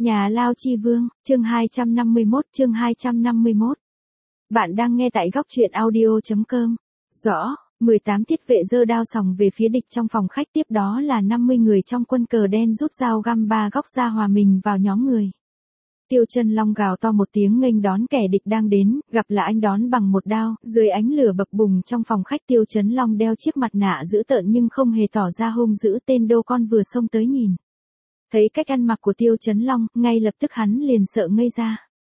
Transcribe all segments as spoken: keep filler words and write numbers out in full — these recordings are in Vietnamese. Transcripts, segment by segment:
Nhà Lao Chi Vương, chương hai trăm năm mươi mốt, chương hai trăm năm mươi mốt. Bạn đang nghe tại góc truyện audio.com. Rõ, mười tám thiết vệ giơ đao sòng về phía địch trong phòng khách, tiếp đó là năm mươi người trong quân cờ đen rút dao găm ba góc ra hòa mình vào nhóm người. Tiêu Chân Long gào to một tiếng nghênh đón kẻ địch đang đến, gặp là anh đón bằng một đao, dưới ánh lửa bập bùng trong phòng khách Tiêu Chấn Long đeo chiếc mặt nạ dữ tợn nhưng không hề tỏ ra hung dữ. Tên đô con vừa xông tới nhìn thấy cách ăn mặc của Tiêu Chấn Long, ngay lập tức hắn liền sợ ngây ra.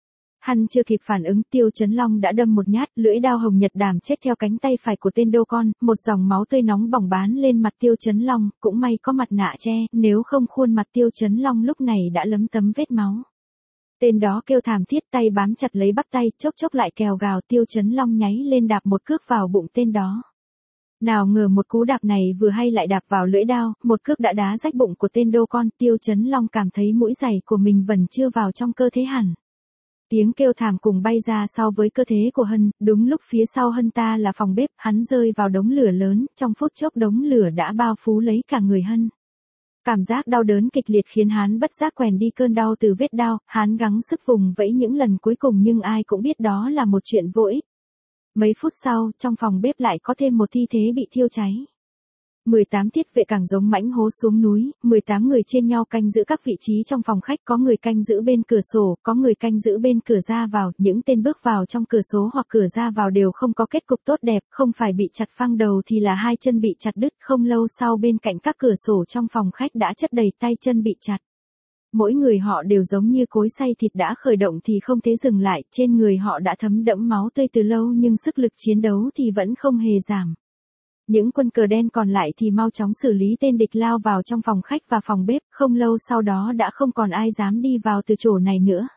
Hắn chưa kịp phản ứng, Tiêu Chấn Long đã đâm một nhát, lưỡi đao hồng nhật đảm chết theo cánh tay phải của tên đô con, một dòng máu tươi nóng bỏng bán lên mặt Tiêu Chấn Long, cũng may có mặt nạ che, nếu không khuôn mặt Tiêu Chấn Long lúc này đã lấm tấm vết máu. Tên đó kêu thảm thiết, tay bám chặt lấy bắp tay, chốc chốc lại kèo gào. Tiêu Chấn Long nháy lên đạp một cước vào bụng tên đó. Nào ngờ một cú đạp này vừa hay lại đạp vào lưỡi đao, một cước đã đá rách bụng của tên đô con. Tiêu Chấn Long cảm thấy mũi giày của mình vẫn chưa vào trong cơ thể hẳn. Tiếng kêu thảm cùng bay ra sau với cơ thể của Hân, đúng lúc phía sau Hân ta là phòng bếp, hắn rơi vào đống lửa lớn, trong phút chốc đống lửa đã bao phủ lấy cả người Hân. Cảm giác đau đớn kịch liệt khiến hắn bất giác quèn đi cơn đau từ vết đau, hắn gắng sức vùng vẫy những lần cuối cùng nhưng ai cũng biết đó là một chuyện vô ích. Mấy phút sau, trong phòng bếp lại có thêm một thi thể bị thiêu cháy. mười tám thiết vệ càng giống mãnh hổ xuống núi, mười tám người chia nhau canh giữ các vị trí trong phòng khách, có người canh giữ bên cửa sổ, có người canh giữ bên cửa ra vào, những tên bước vào trong cửa sổ hoặc cửa ra vào đều không có kết cục tốt đẹp, không phải bị chặt phăng đầu thì là hai chân bị chặt đứt, không lâu sau bên cạnh các cửa sổ trong phòng khách đã chất đầy tay chân bị chặt. Mỗi người họ đều giống như cối xay thịt đã khởi động thì không thể dừng lại, trên người họ đã thấm đẫm máu tươi từ lâu nhưng sức lực chiến đấu thì vẫn không hề giảm. Những quân cờ đen còn lại thì mau chóng xử lý tên địch, lao vào trong phòng khách và phòng bếp, không lâu sau đó đã không còn ai dám đi vào từ chỗ này nữa.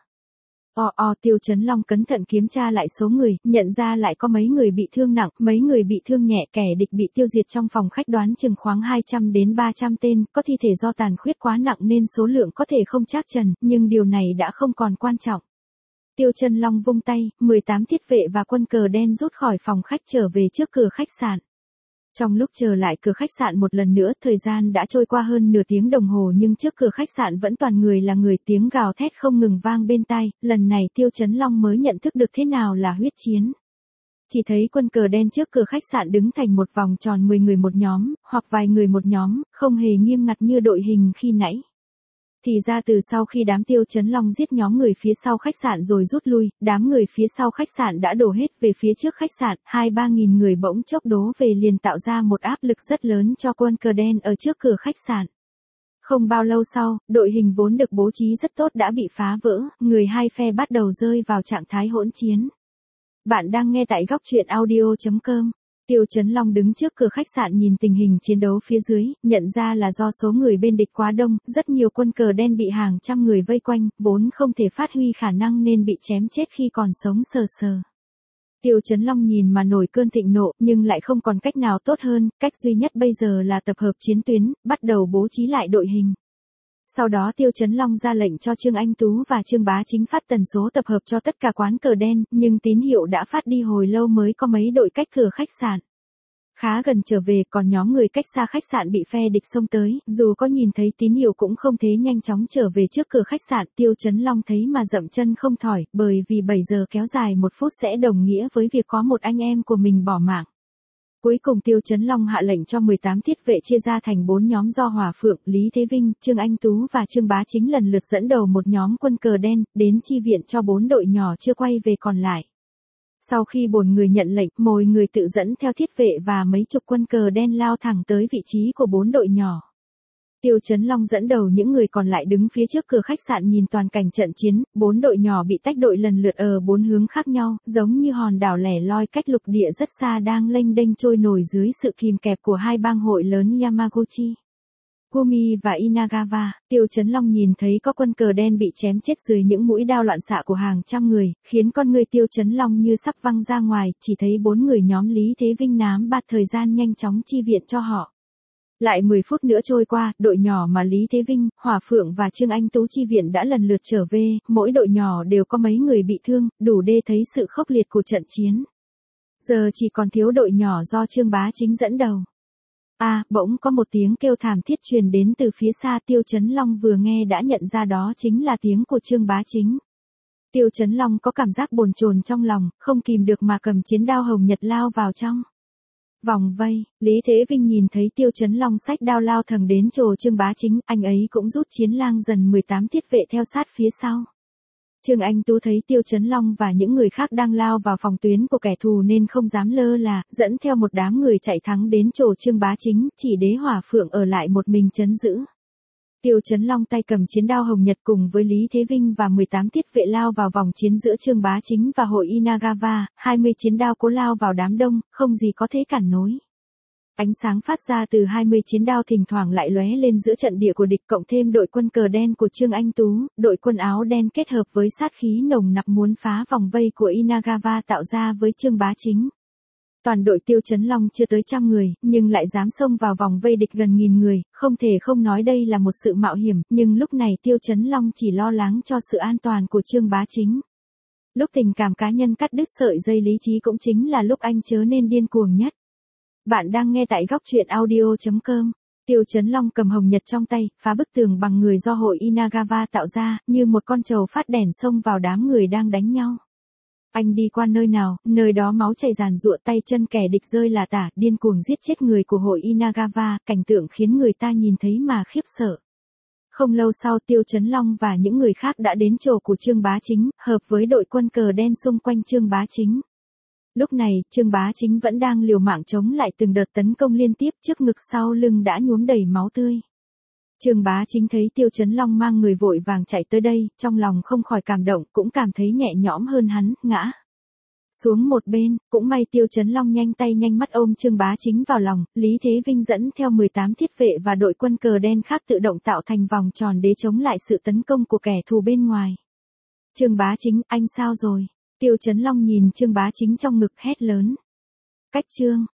O o Tiêu Chấn Long cẩn thận kiểm tra lại số người, nhận ra lại có mấy người bị thương nặng, mấy người bị thương nhẹ, kẻ địch bị tiêu diệt trong phòng khách đoán chừng khoảng hai trăm đến ba trăm tên, có thi thể do tàn khuyết quá nặng nên số lượng có thể không trác trần, nhưng điều này đã không còn quan trọng. Tiêu Chân Long vung tay, mười tám thiết vệ và quân cờ đen rút khỏi phòng khách trở về trước cửa khách sạn. Trong lúc chờ lại cửa khách sạn một lần nữa, thời gian đã trôi qua hơn nửa tiếng đồng hồ nhưng trước cửa khách sạn vẫn toàn người là người, tiếng gào thét không ngừng vang bên tai, lần này Tiêu Chấn Long mới nhận thức được thế nào là huyết chiến. Chỉ thấy quân cờ đen trước cửa khách sạn đứng thành một vòng tròn, mười người một nhóm, hoặc vài người một nhóm, không hề nghiêm ngặt như đội hình khi nãy. Thì ra từ sau khi đám Tiêu Chấn Long giết nhóm người phía sau khách sạn rồi rút lui, đám người phía sau khách sạn đã đổ hết về phía trước khách sạn, hai ba nghìn người bỗng chốc đổ về liền tạo ra một áp lực rất lớn cho quân cờ đen ở trước cửa khách sạn. Không bao lâu sau, đội hình vốn được bố trí rất tốt đã bị phá vỡ, người hai phe bắt đầu rơi vào trạng thái hỗn chiến. Bạn đang nghe tại góc truyện audio.com. Tiêu Chấn Long đứng trước cửa khách sạn nhìn tình hình chiến đấu phía dưới, nhận ra là do số người bên địch quá đông, rất nhiều quân cờ đen bị hàng trăm người vây quanh, vốn không thể phát huy khả năng nên bị chém chết khi còn sống sờ sờ. Tiêu Chấn Long nhìn mà nổi cơn thịnh nộ, nhưng lại không còn cách nào tốt hơn, cách duy nhất bây giờ là tập hợp chiến tuyến, bắt đầu bố trí lại đội hình. Sau đó Tiêu Chấn Long ra lệnh cho Trương Anh Tú và Trương Bá Chính phát tần số tập hợp cho tất cả quán cờ đen, nhưng tín hiệu đã phát đi hồi lâu mới có mấy đội cách cửa khách sạn. Khá gần trở về, còn nhóm người cách xa khách sạn bị phe địch xông tới, dù có nhìn thấy tín hiệu cũng không thế nhanh chóng trở về trước cửa khách sạn. Tiêu Chấn Long thấy mà dậm chân không thỏi, bởi vì bảy giờ kéo dài một phút sẽ đồng nghĩa với việc có một anh em của mình bỏ mạng. Cuối cùng Tiêu Chấn Long hạ lệnh cho mười tám thiết vệ chia ra thành bốn nhóm do Hỏa Phượng, Lý Thế Vinh, Trương Anh Tú và Trương Bá Chính lần lượt dẫn đầu một nhóm quân cờ đen, đến chi viện cho bốn đội nhỏ chưa quay về còn lại. Sau khi bốn người nhận lệnh, mỗi người tự dẫn theo thiết vệ và mấy chục quân cờ đen lao thẳng tới vị trí của bốn đội nhỏ. Tiêu Chấn Long dẫn đầu những người còn lại đứng phía trước cửa khách sạn nhìn toàn cảnh trận chiến, bốn đội nhỏ bị tách đội lần lượt ở bốn hướng khác nhau, giống như hòn đảo lẻ loi cách lục địa rất xa đang lênh đênh trôi nổi dưới sự kìm kẹp của hai bang hội lớn Yamaguchi, Kumi và Inagawa. Tiêu Chấn Long nhìn thấy có quân cờ đen bị chém chết dưới những mũi đao loạn xạ của hàng trăm người, khiến con người Tiêu Chấn Long như sắp văng ra ngoài, chỉ thấy bốn người nhóm Lý Thế Vinh nắm bắt thời gian nhanh chóng chi viện cho họ. Lại mười phút nữa trôi qua, đội nhỏ mà Lý Thế Vinh, Hỏa Phượng và Trương Anh Tú chi viện đã lần lượt trở về, mỗi đội nhỏ đều có mấy người bị thương, đủ để thấy sự khốc liệt của trận chiến. Giờ chỉ còn thiếu đội nhỏ do Trương Bá Chính dẫn đầu. A, bỗng có một tiếng kêu thảm thiết truyền đến từ phía xa. Tiêu Chấn Long vừa nghe đã nhận ra đó chính là tiếng của Trương Bá Chính. Tiêu Chấn Long có cảm giác bồn chồn trong lòng, không kìm được mà cầm chiến đao hồng nhật lao vào trong vòng vây. Lý Thế Vinh nhìn thấy Tiêu Chấn Long xách đao lao thẳng đến trồ Trương Bá Chính, anh ấy cũng rút chiến lang dần mười tám thiết vệ theo sát phía sau. Trương Anh Tú thấy Tiêu Chấn Long và những người khác đang lao vào phòng tuyến của kẻ thù nên không dám lơ là, dẫn theo một đám người chạy thắng đến trồ Trương Bá Chính, chỉ Đế Hỏa Phượng ở lại một mình trấn giữ. Tiêu Chấn Long tay cầm chiến đao hồng nhật cùng với Lý Thế Vinh và mười tám thiết vệ lao vào vòng chiến giữa Trương Bá Chính và hội Inagawa, hai mươi chiến đao cố lao vào đám đông, không gì có thể cản nối. Ánh sáng phát ra từ hai mươi chiến đao thỉnh thoảng lại lóe lên giữa trận địa của địch, cộng thêm đội quân cờ đen của Trương Anh Tú, đội quân áo đen kết hợp với sát khí nồng nặc muốn phá vòng vây của Inagawa tạo ra với Trương Bá Chính. Toàn đội Tiêu Chấn Long chưa tới trăm người, nhưng lại dám xông vào vòng vây địch gần nghìn người, không thể không nói đây là một sự mạo hiểm, nhưng lúc này Tiêu Chấn Long chỉ lo lắng cho sự an toàn của Trương Bá Chính. Lúc tình cảm cá nhân cắt đứt sợi dây lý trí cũng chính là lúc anh chớ nên điên cuồng nhất. Bạn đang nghe tại góc truyện audio chấm com. Tiêu Chấn Long cầm hồng nhật trong tay, phá bức tường bằng người do hội Inagawa tạo ra, như một con trâu phát đèn xông vào đám người đang đánh nhau. Anh đi qua nơi nào, nơi đó máu chảy ràn rụa, tay chân kẻ địch rơi là tả, điên cuồng giết chết người của hội Inagawa, cảnh tượng khiến người ta nhìn thấy mà khiếp sợ. Không lâu sau Tiêu Chấn Long và những người khác đã đến chỗ của Trương Bá Chính, hợp với đội quân cờ đen xung quanh Trương Bá Chính. Lúc này, Trương Bá Chính vẫn đang liều mạng chống lại từng đợt tấn công liên tiếp, trước ngực sau lưng đã nhuốm đầy máu tươi. Trương Bá Chính thấy Tiêu Chấn Long mang người vội vàng chạy tới đây, trong lòng không khỏi cảm động, cũng cảm thấy nhẹ nhõm hơn hắn, ngã xuống một bên, cũng may Tiêu Chấn Long nhanh tay nhanh mắt ôm Trương Bá Chính vào lòng, Lý Thế Vinh dẫn theo mười tám thiết vệ và đội quân cờ đen khác tự động tạo thành vòng tròn để chống lại sự tấn công của kẻ thù bên ngoài. Trương Bá Chính, anh sao rồi? Tiêu Chấn Long nhìn Trương Bá Chính trong ngực hét lớn. Cách Trương